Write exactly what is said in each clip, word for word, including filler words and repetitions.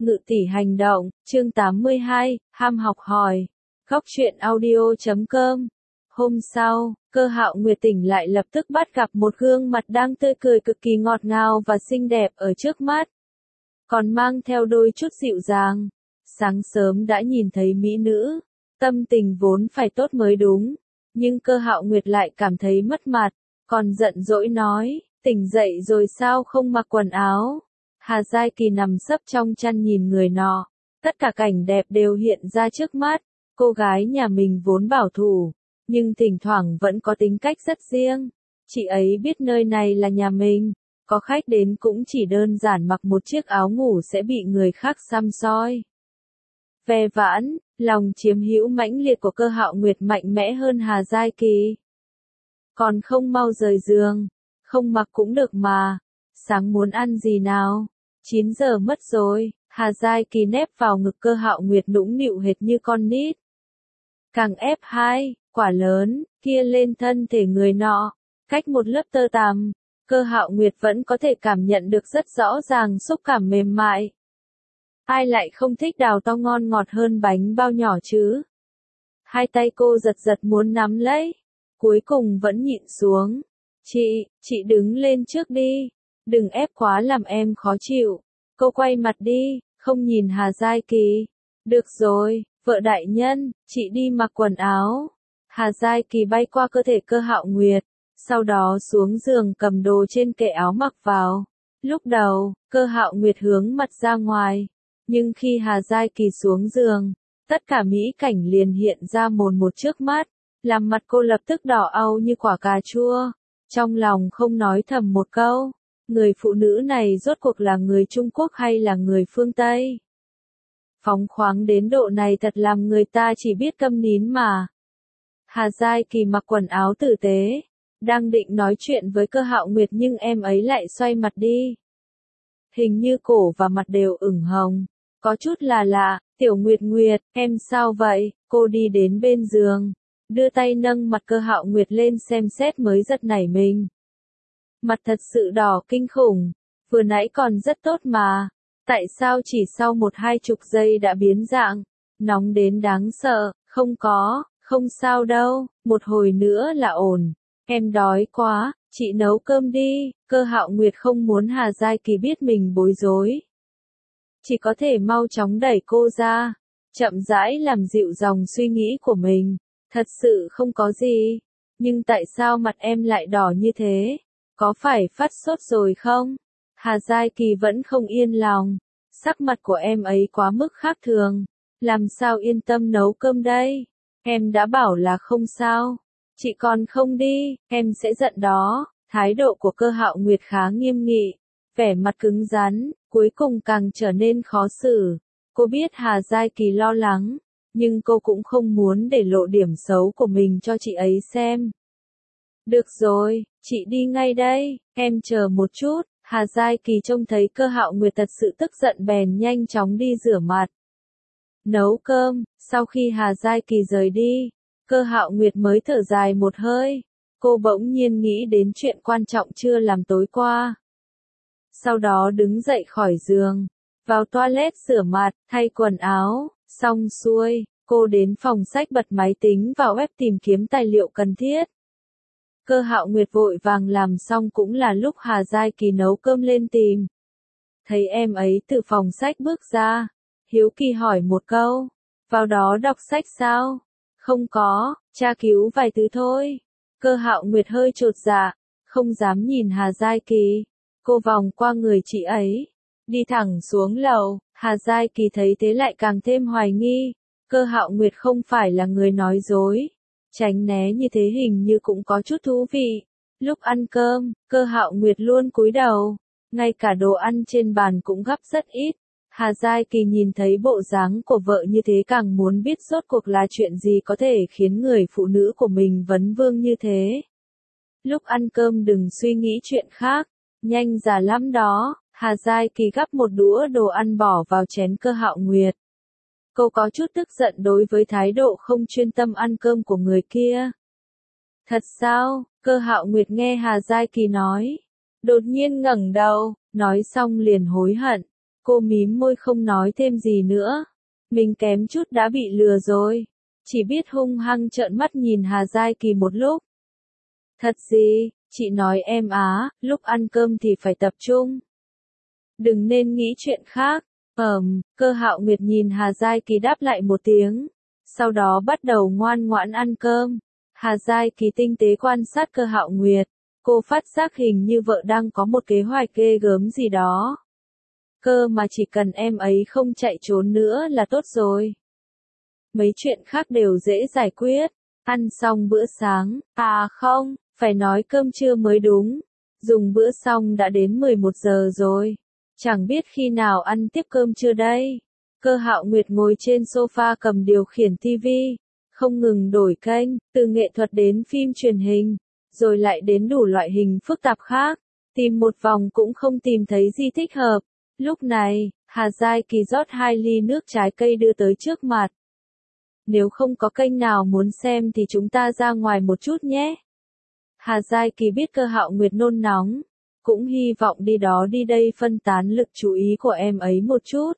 Ngự tỷ hành động, chương tám mươi hai, ham học hỏi. Góc truyện audio chấm com. Hôm sau, Cơ Hạo Nguyệt tỉnh lại lập tức bắt gặp một gương mặt đang tươi cười cực kỳ ngọt ngào và xinh đẹp ở trước mắt. Còn mang theo đôi chút dịu dàng. Sáng sớm đã nhìn thấy mỹ nữ, tâm tình vốn phải tốt mới đúng. Nhưng Cơ Hạo Nguyệt lại cảm thấy mất mặt, còn giận dỗi nói, tỉnh dậy rồi sao không mặc quần áo. Hà Giai Kỳ nằm sấp trong chăn nhìn người nọ, tất cả cảnh đẹp đều hiện ra trước mắt. Cô gái nhà mình vốn bảo thủ, nhưng thỉnh thoảng vẫn có tính cách rất riêng. Chị ấy biết nơi này là nhà mình, có khách đến cũng chỉ đơn giản mặc một chiếc áo ngủ sẽ bị người khác săm soi. Ve vãn, lòng chiếm hữu mãnh liệt của Cơ Hạo Nguyệt mạnh mẽ hơn Hà Giai Kỳ. Còn không mau rời giường, không mặc cũng được mà. Sáng muốn ăn gì nào? chín giờ mất rồi. Hà Giai Kỳ nép vào ngực Cơ Hạo Nguyệt nũng nịu hệt như con nít. Càng ép hai, quả lớn, kia lên thân thể người nọ, cách một lớp tơ tằm, Cơ Hạo Nguyệt vẫn có thể cảm nhận được rất rõ ràng xúc cảm mềm mại. Ai lại không thích đào to ngon ngọt hơn bánh bao nhỏ chứ? Hai tay cô giật giật muốn nắm lấy, cuối cùng vẫn nhịn xuống. Chị, chị đứng lên trước đi, đừng ép quá làm em khó chịu. Cô quay mặt đi, không nhìn Hà Giai Kỳ. Được rồi, vợ đại nhân, chị đi mặc quần áo. Hà Giai Kỳ bay qua cơ thể Cơ Hạo Nguyệt, sau đó xuống giường cầm đồ trên kệ áo mặc vào. Lúc đầu, Cơ Hạo Nguyệt hướng mặt ra ngoài, nhưng khi Hà Giai Kỳ xuống giường, tất cả mỹ cảnh liền hiện ra mồn một trước mắt, làm mặt cô lập tức đỏ au như quả cà chua. Trong lòng không nói thầm một câu, người phụ nữ này rốt cuộc là người Trung Quốc hay là người phương Tây? Phóng khoáng đến độ này thật làm người ta chỉ biết câm nín mà. Hà Giai Kỳ mặc quần áo tử tế, đang định nói chuyện với Cơ Hạo Nguyệt nhưng em ấy lại xoay mặt đi. Hình như cổ và mặt đều ửng hồng, có chút là lạ. Tiểu Nguyệt Nguyệt, em sao vậy? Cô đi đến bên giường, đưa tay nâng mặt Cơ Hạo Nguyệt lên xem xét mới giật nảy mình. Mặt thật sự đỏ kinh khủng, vừa nãy còn rất tốt mà, tại sao chỉ sau một hai chục giây đã biến dạng, nóng đến đáng sợ. Không có, không sao đâu, một hồi nữa là ổn. Em đói quá, chị nấu cơm đi. Cơ Hạo Nguyệt không muốn Hà Giai Kỳ biết mình bối rối, chỉ có thể mau chóng đẩy cô ra, chậm rãi làm dịu dòng suy nghĩ của mình. Thật sự không có gì, nhưng tại sao mặt em lại đỏ như thế? Có phải phát sốt rồi không? Hà Giai Kỳ vẫn không yên lòng, sắc mặt của em ấy quá mức khác thường, làm sao yên tâm nấu cơm đây? Em đã bảo là không sao, chị còn không đi, em sẽ giận đó. Thái độ của Cơ Hạo Nguyệt khá nghiêm nghị, vẻ mặt cứng rắn, cuối cùng càng trở nên khó xử. Cô biết Hà Giai Kỳ lo lắng, nhưng cô cũng không muốn để lộ điểm xấu của mình cho chị ấy xem. Được rồi, chị đi ngay đây, em chờ một chút. Hà Giai Kỳ trông thấy Cơ Hạo Nguyệt thật sự tức giận bèn nhanh chóng đi rửa mặt, nấu cơm. Sau khi Hà Giai Kỳ rời đi, Cơ Hạo Nguyệt mới thở dài một hơi. Cô bỗng nhiên nghĩ đến chuyện quan trọng chưa làm tối qua. Sau đó đứng dậy khỏi giường, vào toilet rửa mặt, thay quần áo, xong xuôi, cô đến phòng sách bật máy tính vào web tìm kiếm tài liệu cần thiết. Cơ Hạo Nguyệt vội vàng làm xong cũng là lúc Hà Giai Kỳ nấu cơm lên tìm. Thấy em ấy từ phòng sách bước ra, hiếu kỳ hỏi một câu, vào đó đọc sách sao? Không có, tra cứu vài thứ thôi. Cơ Hạo Nguyệt hơi chột dạ, không dám nhìn Hà Giai Kỳ. Cô vòng qua người chị ấy, đi thẳng xuống lầu. Hà Giai Kỳ thấy thế lại càng thêm hoài nghi. Cơ Hạo Nguyệt không phải là người nói dối, tránh né như thế hình như cũng có chút thú vị. Lúc ăn cơm, Cơ Hạo Nguyệt luôn cúi đầu, ngay cả đồ ăn trên bàn cũng gắp rất ít. Hà Giai Kỳ nhìn thấy bộ dáng của vợ như thế càng muốn biết rốt cuộc là chuyện gì có thể khiến người phụ nữ của mình vấn vương như thế. Lúc ăn cơm đừng suy nghĩ chuyện khác, nhanh già lắm đó. Hà Giai Kỳ gắp một đũa đồ ăn bỏ vào chén Cơ Hạo Nguyệt. Cô có chút tức giận đối với thái độ không chuyên tâm ăn cơm của người kia. Thật sao? Cơ Hạo Nguyệt nghe Hà Giai Kỳ nói, đột nhiên ngẩng đầu, nói xong liền hối hận. Cô mím môi không nói thêm gì nữa. Mình kém chút đã bị lừa rồi. Chỉ biết hung hăng trợn mắt nhìn Hà Giai Kỳ một lúc. Thật gì, chị nói em á, lúc ăn cơm thì phải tập trung. Đừng nên nghĩ chuyện khác. Ờm, Cơ Hạo Nguyệt nhìn Hà Giai Kỳ đáp lại một tiếng. Sau đó bắt đầu ngoan ngoãn ăn cơm. Hà Giai Kỳ tinh tế quan sát Cơ Hạo Nguyệt. Cô phát giác hình như vợ đang có một kế hoạch ghê gớm gì đó. Cơ mà chỉ cần em ấy không chạy trốn nữa là tốt rồi. Mấy chuyện khác đều dễ giải quyết. Ăn xong bữa sáng, à không, phải nói cơm trưa mới đúng. Dùng bữa xong đã đến mười một giờ rồi. Chẳng biết khi nào ăn tiếp cơm trưa đây. Cơ Hạo Nguyệt ngồi trên sofa cầm điều khiển tivi, không ngừng đổi kênh, từ nghệ thuật đến phim truyền hình, rồi lại đến đủ loại hình phức tạp khác. Tìm một vòng cũng không tìm thấy gì thích hợp. Lúc này, Hà Giai Kỳ rót hai ly nước trái cây đưa tới trước mặt. Nếu không có kênh nào muốn xem thì chúng ta ra ngoài một chút nhé. Hà Giai Kỳ biết Cơ Hạo Nguyệt nôn nóng, cũng hy vọng đi đó đi đây phân tán lực chú ý của em ấy một chút.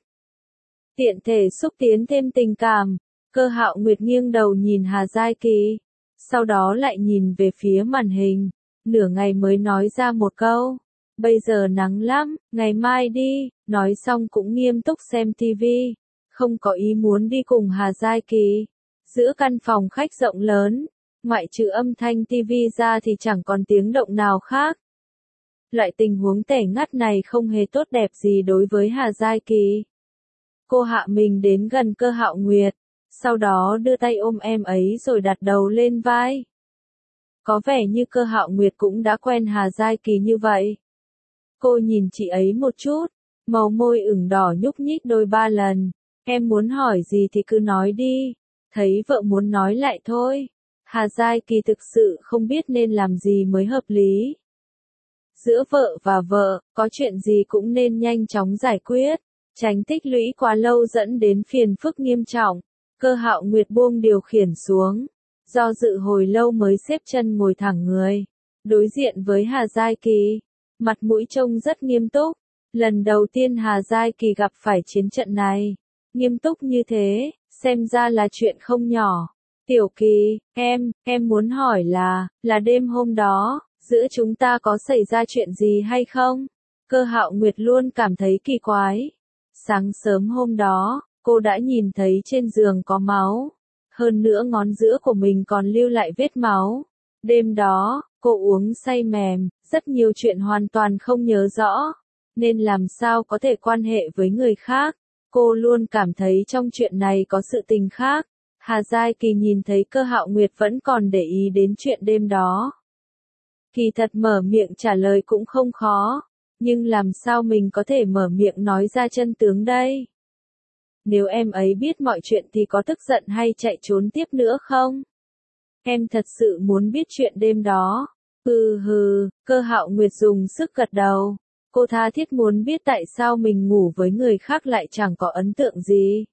Tiện thể xúc tiến thêm tình cảm, Cơ Hạo Nguyệt nghiêng đầu nhìn Hà Giai Kỳ, sau đó lại nhìn về phía màn hình, nửa ngày mới nói ra một câu. Bây giờ nắng lắm, ngày mai đi, nói xong cũng nghiêm túc xem tivi, không có ý muốn đi cùng Hà Giai Kỳ. Giữa căn phòng khách rộng lớn, ngoại trừ âm thanh tivi ra thì chẳng còn tiếng động nào khác. Loại tình huống tẻ ngắt này không hề tốt đẹp gì đối với Hà Giai Kỳ. Cô hạ mình đến gần Cơ Hạo Nguyệt, sau đó đưa tay ôm em ấy rồi đặt đầu lên vai. Có vẻ như Cơ Hạo Nguyệt cũng đã quen Hà Giai Kỳ như vậy. Cô nhìn chị ấy một chút, màu môi ửng đỏ nhúc nhích đôi ba lần. Em muốn hỏi gì thì cứ nói đi. Thấy vợ muốn nói lại thôi. Hà Giai Kỳ thực sự không biết nên làm gì mới hợp lý. Giữa vợ và vợ, có chuyện gì cũng nên nhanh chóng giải quyết, tránh tích lũy quá lâu dẫn đến phiền phức nghiêm trọng. Cơ Hạo Nguyệt buông điều khiển xuống, do dự hồi lâu mới xếp chân ngồi thẳng người, đối diện với Hà Giai Kỳ, mặt mũi trông rất nghiêm túc. Lần đầu tiên Hà Giai Kỳ gặp phải chiến trận này, nghiêm túc như thế, xem ra là chuyện không nhỏ. Tiểu Kỳ, em, em muốn hỏi là, là đêm hôm đó, giữa chúng ta có xảy ra chuyện gì hay không? Cơ Hạo Nguyệt luôn cảm thấy kỳ quái. Sáng sớm hôm đó, cô đã nhìn thấy trên giường có máu. Hơn nữa ngón giữa của mình còn lưu lại vết máu. Đêm đó, cô uống say mềm, rất nhiều chuyện hoàn toàn không nhớ rõ. Nên làm sao có thể quan hệ với người khác. Cô luôn cảm thấy trong chuyện này có sự tình khác. Hà Giai Kỳ nhìn thấy Cơ Hạo Nguyệt vẫn còn để ý đến chuyện đêm đó. Kỳ thật mở miệng trả lời cũng không khó, nhưng làm sao mình có thể mở miệng nói ra chân tướng đây? Nếu em ấy biết mọi chuyện thì có tức giận hay chạy trốn tiếp nữa không? Em thật sự muốn biết chuyện đêm đó. Hừ hừ, Cơ Hạo Nguyệt dùng sức gật đầu. Cô tha thiết muốn biết tại sao mình ngủ với người khác lại chẳng có ấn tượng gì.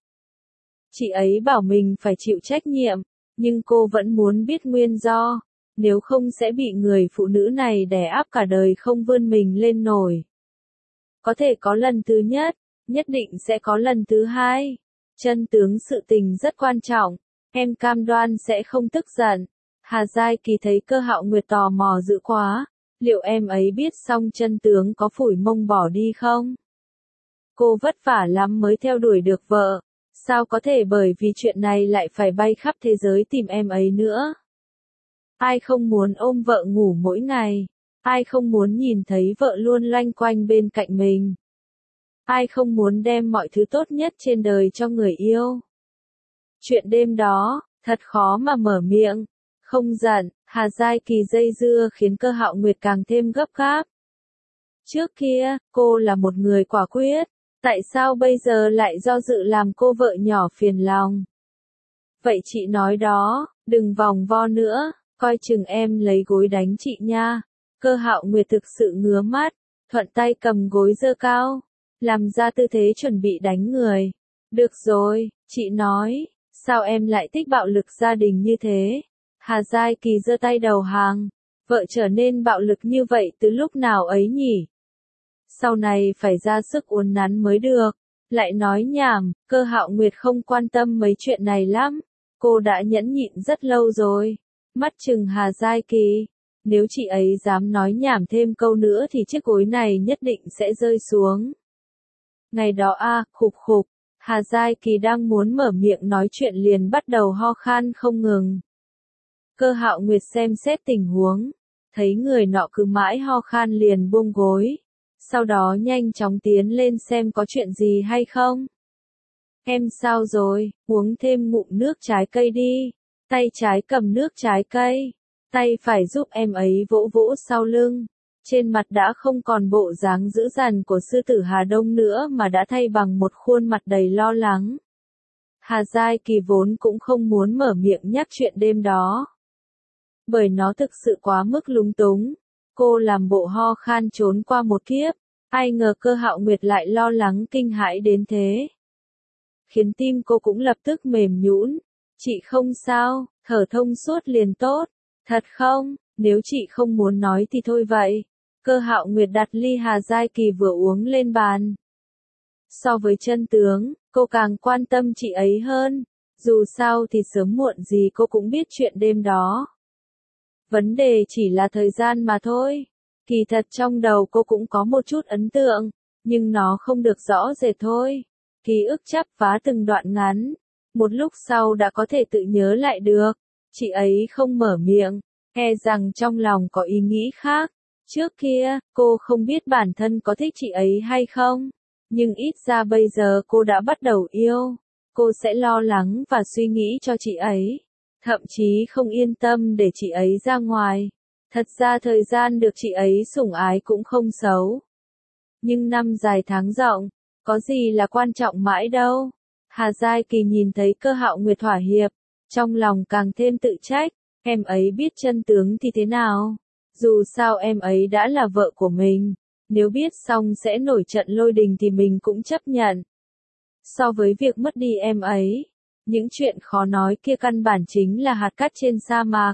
Chị ấy bảo mình phải chịu trách nhiệm, nhưng cô vẫn muốn biết nguyên do. Nếu không sẽ bị người phụ nữ này đè áp cả đời không vươn mình lên nổi. Có thể có lần thứ nhất, nhất định sẽ có lần thứ hai. Chân tướng sự tình rất quan trọng, em cam đoan sẽ không tức giận. Hà Giai Kỳ thấy Cơ Hạo Nguyệt tò mò dữ quá, liệu em ấy biết xong chân tướng có phủi mông bỏ đi không? Cô vất vả lắm mới theo đuổi được vợ, sao có thể bởi vì chuyện này lại phải bay khắp thế giới tìm em ấy nữa? Ai không muốn ôm vợ ngủ mỗi ngày? Ai không muốn nhìn thấy vợ luôn loanh quanh bên cạnh mình? Ai không muốn đem mọi thứ tốt nhất trên đời cho người yêu? Chuyện đêm đó, thật khó mà mở miệng. Không giận, Hà Giai Kỳ dây dưa khiến Cơ Hạo Nguyệt càng thêm gấp gáp. Trước kia, cô là một người quả quyết. Tại sao bây giờ lại do dự làm cô vợ nhỏ phiền lòng? Vậy chị nói đó, đừng vòng vo nữa. Coi chừng em lấy gối đánh chị nha. Cơ Hạo Nguyệt thực sự ngứa mắt, thuận tay cầm gối giơ cao, làm ra tư thế chuẩn bị đánh người. Được rồi, chị nói, sao em lại thích bạo lực gia đình như thế? Hà Giai Kỳ giơ tay đầu hàng, vợ trở nên bạo lực như vậy từ lúc nào ấy nhỉ? Sau này phải ra sức uốn nắn mới được. Lại nói nhảm, Cơ Hạo Nguyệt không quan tâm mấy chuyện này lắm. Cô đã nhẫn nhịn rất lâu rồi. Mắt chừng Hà Giai Kỳ. Nếu chị ấy dám nói nhảm thêm câu nữa thì chiếc gối này nhất định sẽ rơi xuống. Ngày đó a, à, khục khục. Hà Giai Kỳ đang muốn mở miệng nói chuyện liền bắt đầu ho khan không ngừng. Cơ Hạo Nguyệt xem xét tình huống. Thấy người nọ cứ mãi ho khan liền buông gối. Sau đó nhanh chóng tiến lên xem có chuyện gì hay không. Em sao rồi, uống thêm ngụm nước trái cây đi. Tay trái cầm nước trái cây. Tay phải giúp em ấy vỗ vỗ sau lưng. Trên mặt đã không còn bộ dáng dữ dằn của sư tử Hà Đông nữa mà đã thay bằng một khuôn mặt đầy lo lắng. Hà Giai Kỳ vốn cũng không muốn mở miệng nhắc chuyện đêm đó. Bởi nó thực sự quá mức lúng túng. Cô làm bộ ho khan trốn qua một kiếp. Ai ngờ Cơ Hạo Nguyệt lại lo lắng kinh hãi đến thế. Khiến tim cô cũng lập tức mềm nhũn. Chị không sao, thở thông suốt liền tốt. Thật không, nếu chị không muốn nói thì thôi vậy. Cơ Hạo Nguyệt đặt ly Hà Giai Kỳ vừa uống lên bàn. So với chân tướng, cô càng quan tâm chị ấy hơn. Dù sao thì sớm muộn gì cô cũng biết chuyện đêm đó. Vấn đề chỉ là thời gian mà thôi. Kỳ thật trong đầu cô cũng có một chút ấn tượng, nhưng nó không được rõ rệt thôi. Ký ức chắp vá từng đoạn ngắn. Một lúc sau đã có thể tự nhớ lại được. Chị ấy không mở miệng, e rằng trong lòng có ý nghĩ khác. Trước kia, cô không biết bản thân có thích chị ấy hay không. Nhưng ít ra bây giờ cô đã bắt đầu yêu. Cô sẽ lo lắng và suy nghĩ cho chị ấy. Thậm chí không yên tâm để chị ấy ra ngoài. Thật ra thời gian được chị ấy sủng ái cũng không xấu. Nhưng năm dài tháng rộng, có gì là quan trọng mãi đâu. Hà Giai Kỳ nhìn thấy Cơ Hạo Nguyệt thỏa hiệp, trong lòng càng thêm tự trách. Em ấy biết chân tướng thì thế nào? Dù sao em ấy đã là vợ của mình. Nếu biết xong sẽ nổi trận lôi đình thì mình cũng chấp nhận. So với việc mất đi em ấy, những chuyện khó nói kia căn bản chính là hạt cát trên sa mạc.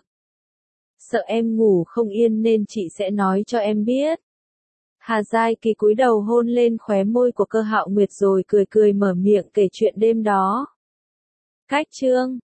Sợ em ngủ không yên nên chị sẽ nói cho em biết. Hà Giai Kỳ cúi đầu hôn lên khóe môi của Cơ Hạo Nguyệt rồi cười cười mở miệng kể chuyện đêm đó. Cách chương